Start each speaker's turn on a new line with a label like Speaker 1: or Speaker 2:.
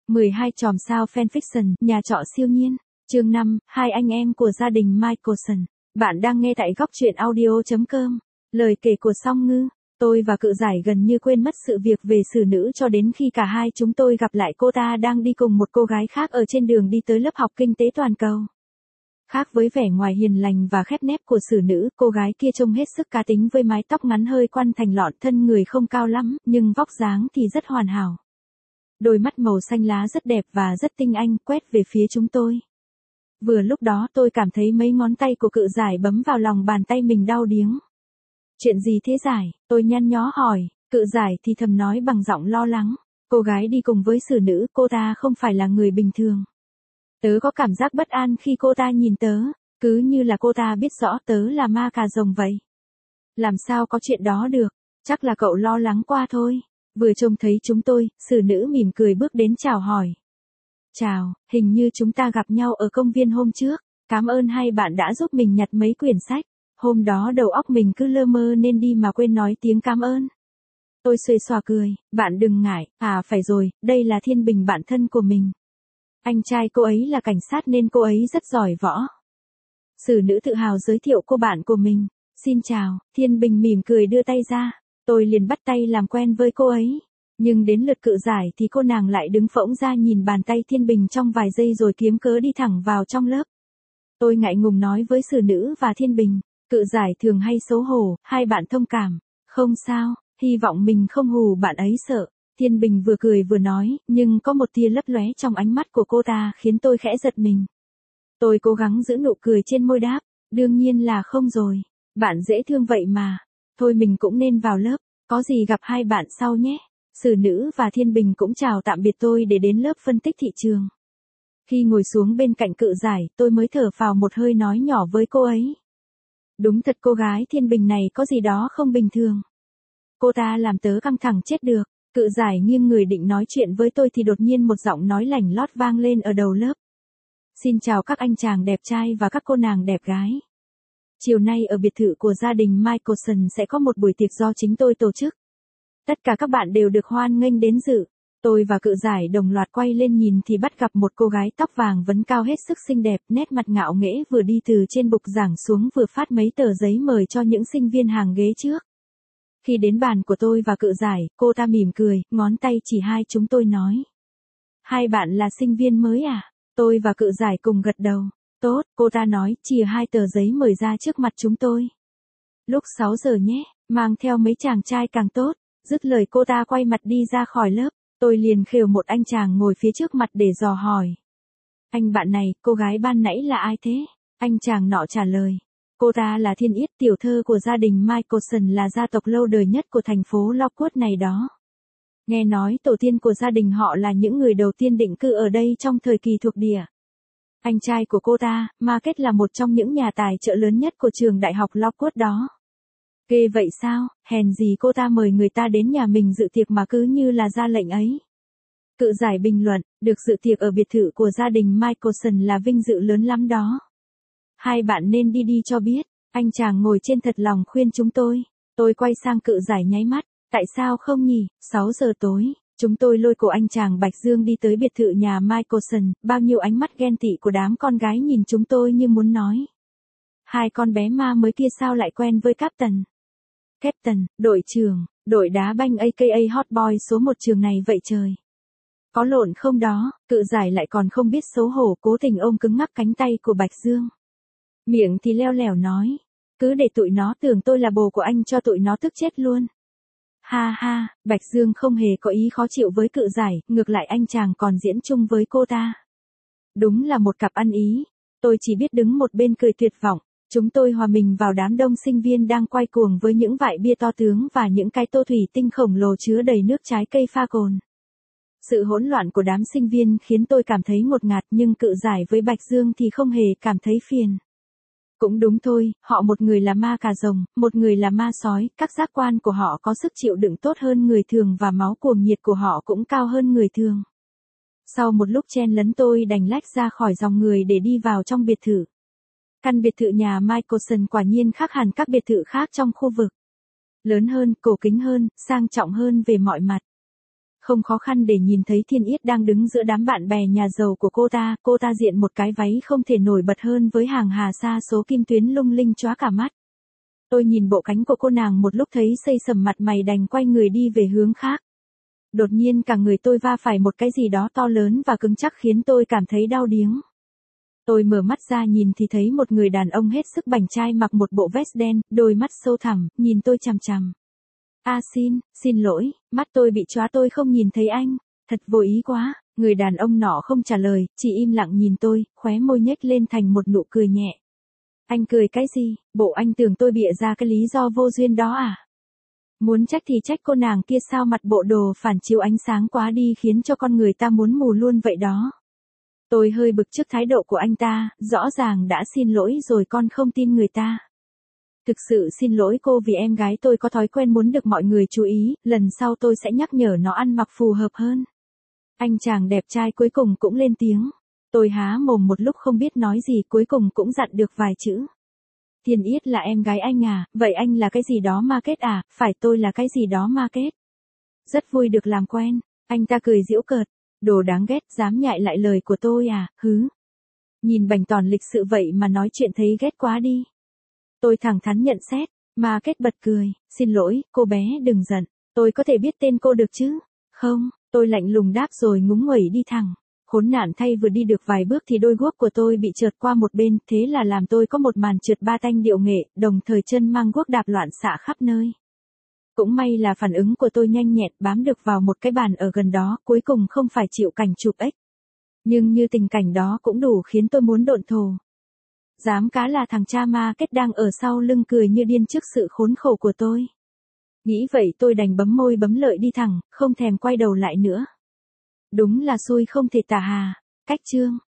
Speaker 1: 12 chòm sao fanfiction, nhà trọ siêu nhiên. Chương 5, hai anh em của gia đình Michelson. Bạn đang nghe tại góc truyện audio.com. Lời kể của Song Ngư. Tôi và Cự Giải gần như quên mất sự việc về xử nữ cho đến khi cả hai chúng tôi gặp lại cô ta đang đi cùng một cô gái khác ở trên đường đi tới lớp học kinh tế toàn cầu. Khác với vẻ ngoài hiền lành và khép nép của xử nữ, cô gái kia trông hết sức cá tính với mái tóc ngắn hơi quăn thành lọn, thân người không cao lắm, nhưng vóc dáng thì rất hoàn hảo. Đôi mắt màu xanh lá rất đẹp và rất tinh anh, quét về phía chúng tôi. Vừa lúc đó tôi cảm thấy mấy ngón tay của Cự Giải bấm vào lòng bàn tay mình đau điếng. Chuyện gì thế Giải? Tôi nhăn nhó hỏi. Cự Giải thì thầm nói bằng giọng lo lắng. Cô gái đi cùng với xử nữ, cô ta không phải là người bình thường. Tớ có cảm giác bất an khi cô ta nhìn tớ, cứ như là cô ta biết rõ tớ là ma cà rồng vậy. Làm sao có chuyện đó được, chắc là cậu lo lắng qua thôi. Vừa trông thấy chúng tôi, xử nữ mỉm cười bước đến chào hỏi. Chào, hình như chúng ta gặp nhau ở công viên hôm trước. Cảm ơn hai bạn đã giúp mình nhặt mấy quyển sách. Hôm đó đầu óc mình cứ lơ mơ nên đi mà quên nói tiếng cảm ơn. Tôi xuề xòa cười, bạn đừng ngại, phải rồi, đây là Thiên Bình bạn thân của mình. Anh trai cô ấy là cảnh sát nên cô ấy rất giỏi võ. Xử nữ tự hào giới thiệu cô bạn của mình. Xin chào, Thiên Bình mỉm cười đưa tay ra. Tôi liền bắt tay làm quen với cô ấy. Nhưng đến lượt Cự Giải thì cô nàng lại đứng phỗng ra nhìn bàn tay Thiên Bình trong vài giây rồi kiếm cớ đi thẳng vào trong lớp. Tôi ngại ngùng nói với xử nữ và Thiên Bình. Cự Giải thường hay xấu hổ, hai bạn thông cảm. Không sao, hy vọng mình không hù bạn ấy sợ. Thiên Bình vừa cười vừa nói, nhưng có một tia lấp lóe trong ánh mắt của cô ta khiến tôi khẽ giật mình. Tôi cố gắng giữ nụ cười trên môi đáp, đương nhiên là không rồi. Bạn dễ thương vậy mà. Thôi mình cũng nên vào lớp, có gì gặp hai bạn sau nhé. Xử nữ và Thiên Bình cũng chào tạm biệt tôi để đến lớp phân tích thị trường. Khi ngồi xuống bên cạnh Cự Giải, tôi mới thở phào một hơi nói nhỏ với cô ấy. Đúng thật cô gái Thiên Bình này có gì đó không bình thường. Cô ta làm tớ căng thẳng chết được. Cự Giải nghiêng người định nói chuyện với tôi thì đột nhiên một giọng nói lảnh lót vang lên ở đầu lớp. Xin chào các anh chàng đẹp trai và các cô nàng đẹp gái. Chiều nay ở biệt thự của gia đình Michelson sẽ có một buổi tiệc do chính tôi tổ chức. Tất cả các bạn đều được hoan nghênh đến dự. Tôi và Cự Giải đồng loạt quay lên nhìn thì bắt gặp một cô gái tóc vàng vấn cao hết sức xinh đẹp, nét mặt ngạo nghễ vừa đi từ trên bục giảng xuống vừa phát mấy tờ giấy mời cho những sinh viên hàng ghế trước. Khi đến bàn của tôi và Cự Giải, cô ta mỉm cười, ngón tay chỉ hai chúng tôi nói. Hai bạn là sinh viên mới à? Tôi và Cự Giải cùng gật đầu. Tốt, cô ta nói, chìa hai tờ giấy mời ra trước mặt chúng tôi. Lúc 6 giờ nhé, mang theo mấy chàng trai càng tốt. Dứt lời cô ta quay mặt đi ra khỏi lớp. Tôi liền khều một anh chàng ngồi phía trước mặt để dò hỏi. Anh bạn này, cô gái ban nãy là ai thế? Anh chàng nọ trả lời. Cô ta là Thiên Yết, tiểu thơ của gia đình Michelson, là gia tộc lâu đời nhất của thành phố Lockwood này đó. Nghe nói tổ tiên của gia đình họ là những người đầu tiên định cư ở đây trong thời kỳ thuộc địa. Anh trai của cô ta, Market, là một trong những nhà tài trợ lớn nhất của trường đại học Lockwood đó. Ghê vậy sao, hèn gì cô ta mời người ta đến nhà mình dự tiệc mà cứ như là ra lệnh ấy. Cự Giải bình luận, được dự tiệc ở biệt thự của gia đình Michelson là vinh dự lớn lắm đó. Hai bạn nên đi cho biết, anh chàng ngồi trên thật lòng khuyên chúng tôi. Tôi quay sang Cự Giải nháy mắt, tại sao không nhỉ, 6 giờ tối, chúng tôi lôi cổ anh chàng Bạch Dương đi tới biệt thự nhà Michelson, bao nhiêu ánh mắt ghen tị của đám con gái nhìn chúng tôi như muốn nói. Hai con bé ma mới kia sao lại quen với Captain? Captain, đội trưởng, đội đá banh aka Hot Boy số 1 trường này vậy trời. Có lộn không đó, Cự Giải lại còn không biết xấu hổ cố tình ôm cứng ngắc cánh tay của Bạch Dương. Miệng thì leo lẻo nói, cứ để tụi nó tưởng tôi là bồ của anh cho tụi nó tức chết luôn. Ha ha, Bạch Dương không hề có ý khó chịu với Cự Giải, ngược lại anh chàng còn diễn chung với cô ta. Đúng là một cặp ăn ý, tôi chỉ biết đứng một bên cười tuyệt vọng. Chúng tôi hòa mình vào đám đông sinh viên đang quay cuồng với những vại bia to tướng và những cái tô thủy tinh khổng lồ chứa đầy nước trái cây pha cồn. Sự hỗn loạn của đám sinh viên khiến tôi cảm thấy ngột ngạt, nhưng Cự Giải với Bạch Dương thì không hề cảm thấy phiền. Cũng đúng thôi, họ một người là ma cà rồng, một người là ma sói, các giác quan của họ có sức chịu đựng tốt hơn người thường và máu cuồng nhiệt của họ cũng cao hơn người thường. Sau một lúc chen lấn tôi đành lách ra khỏi dòng người để đi vào trong biệt thự. Căn biệt thự nhà Michelson quả nhiên khác hẳn các biệt thự khác trong khu vực. Lớn hơn, cổ kính hơn, sang trọng hơn về mọi mặt. Không khó khăn để nhìn thấy Thiên Yết đang đứng giữa đám bạn bè nhà giàu của cô ta diện một cái váy không thể nổi bật hơn với hàng hà sa số kim tuyến lung linh chóa cả mắt. Tôi nhìn bộ cánh của cô nàng một lúc thấy xây sầm mặt mày đành quay người đi về hướng khác. Đột nhiên cả người tôi va phải một cái gì đó to lớn và cứng chắc khiến tôi cảm thấy đau điếng. Tôi mở mắt ra nhìn thì thấy một người đàn ông hết sức bảnh trai mặc một bộ vest đen, đôi mắt sâu thẳm, nhìn tôi chằm chằm. Xin lỗi, mắt tôi bị chóa tôi không nhìn thấy anh, thật vô ý quá. Người đàn ông nọ không trả lời, chỉ im lặng nhìn tôi, khóe môi nhếch lên thành một nụ cười nhẹ. Anh cười cái gì, bộ anh tưởng tôi bịa ra cái lý do vô duyên đó à? Muốn trách thì trách cô nàng kia sao mặt bộ đồ phản chiếu ánh sáng quá đi khiến cho con người ta muốn mù luôn vậy đó. Tôi hơi bực trước thái độ của anh ta, rõ ràng đã xin lỗi rồi con không tin người ta. Thực sự xin lỗi cô vì em gái tôi có thói quen muốn được mọi người chú ý, lần sau tôi sẽ nhắc nhở nó ăn mặc phù hợp hơn. Anh chàng đẹp trai cuối cùng cũng lên tiếng. Tôi há mồm một lúc không biết nói gì cuối cùng cũng dặn được vài chữ. Thiên Yết là em gái anh à, vậy anh là cái gì đó market à, phải tôi là cái gì đó market. Rất vui được làm quen, anh ta cười giễu cợt. Đồ đáng ghét, dám nhại lại lời của tôi à, hứ. Nhìn bảnh tỏn lịch sự vậy mà nói chuyện thấy ghét quá đi. Tôi thẳng thắn nhận xét, market bật cười, xin lỗi, cô bé đừng giận, tôi có thể biết tên cô được chứ? Không, tôi lạnh lùng đáp rồi ngúng nguẩy đi thẳng. Khốn nạn thay vừa đi được vài bước thì đôi guốc của tôi bị trượt qua một bên, thế là làm tôi có một màn trượt ba tanh điệu nghệ, đồng thời chân mang guốc đạp loạn xạ khắp nơi. Cũng may là phản ứng của tôi nhanh nhẹn bám được vào một cái bàn ở gần đó, cuối cùng không phải chịu cảnh chụp ếch. Nhưng như tình cảnh đó cũng đủ khiến tôi muốn độn thổ. Dám cá là thằng cha market đang ở sau lưng cười như điên trước sự khốn khổ của tôi. Nghĩ vậy tôi đành bấm môi bấm lợi đi thẳng, không thèm quay đầu lại nữa. Đúng là xui không thể tả hà. Cách chương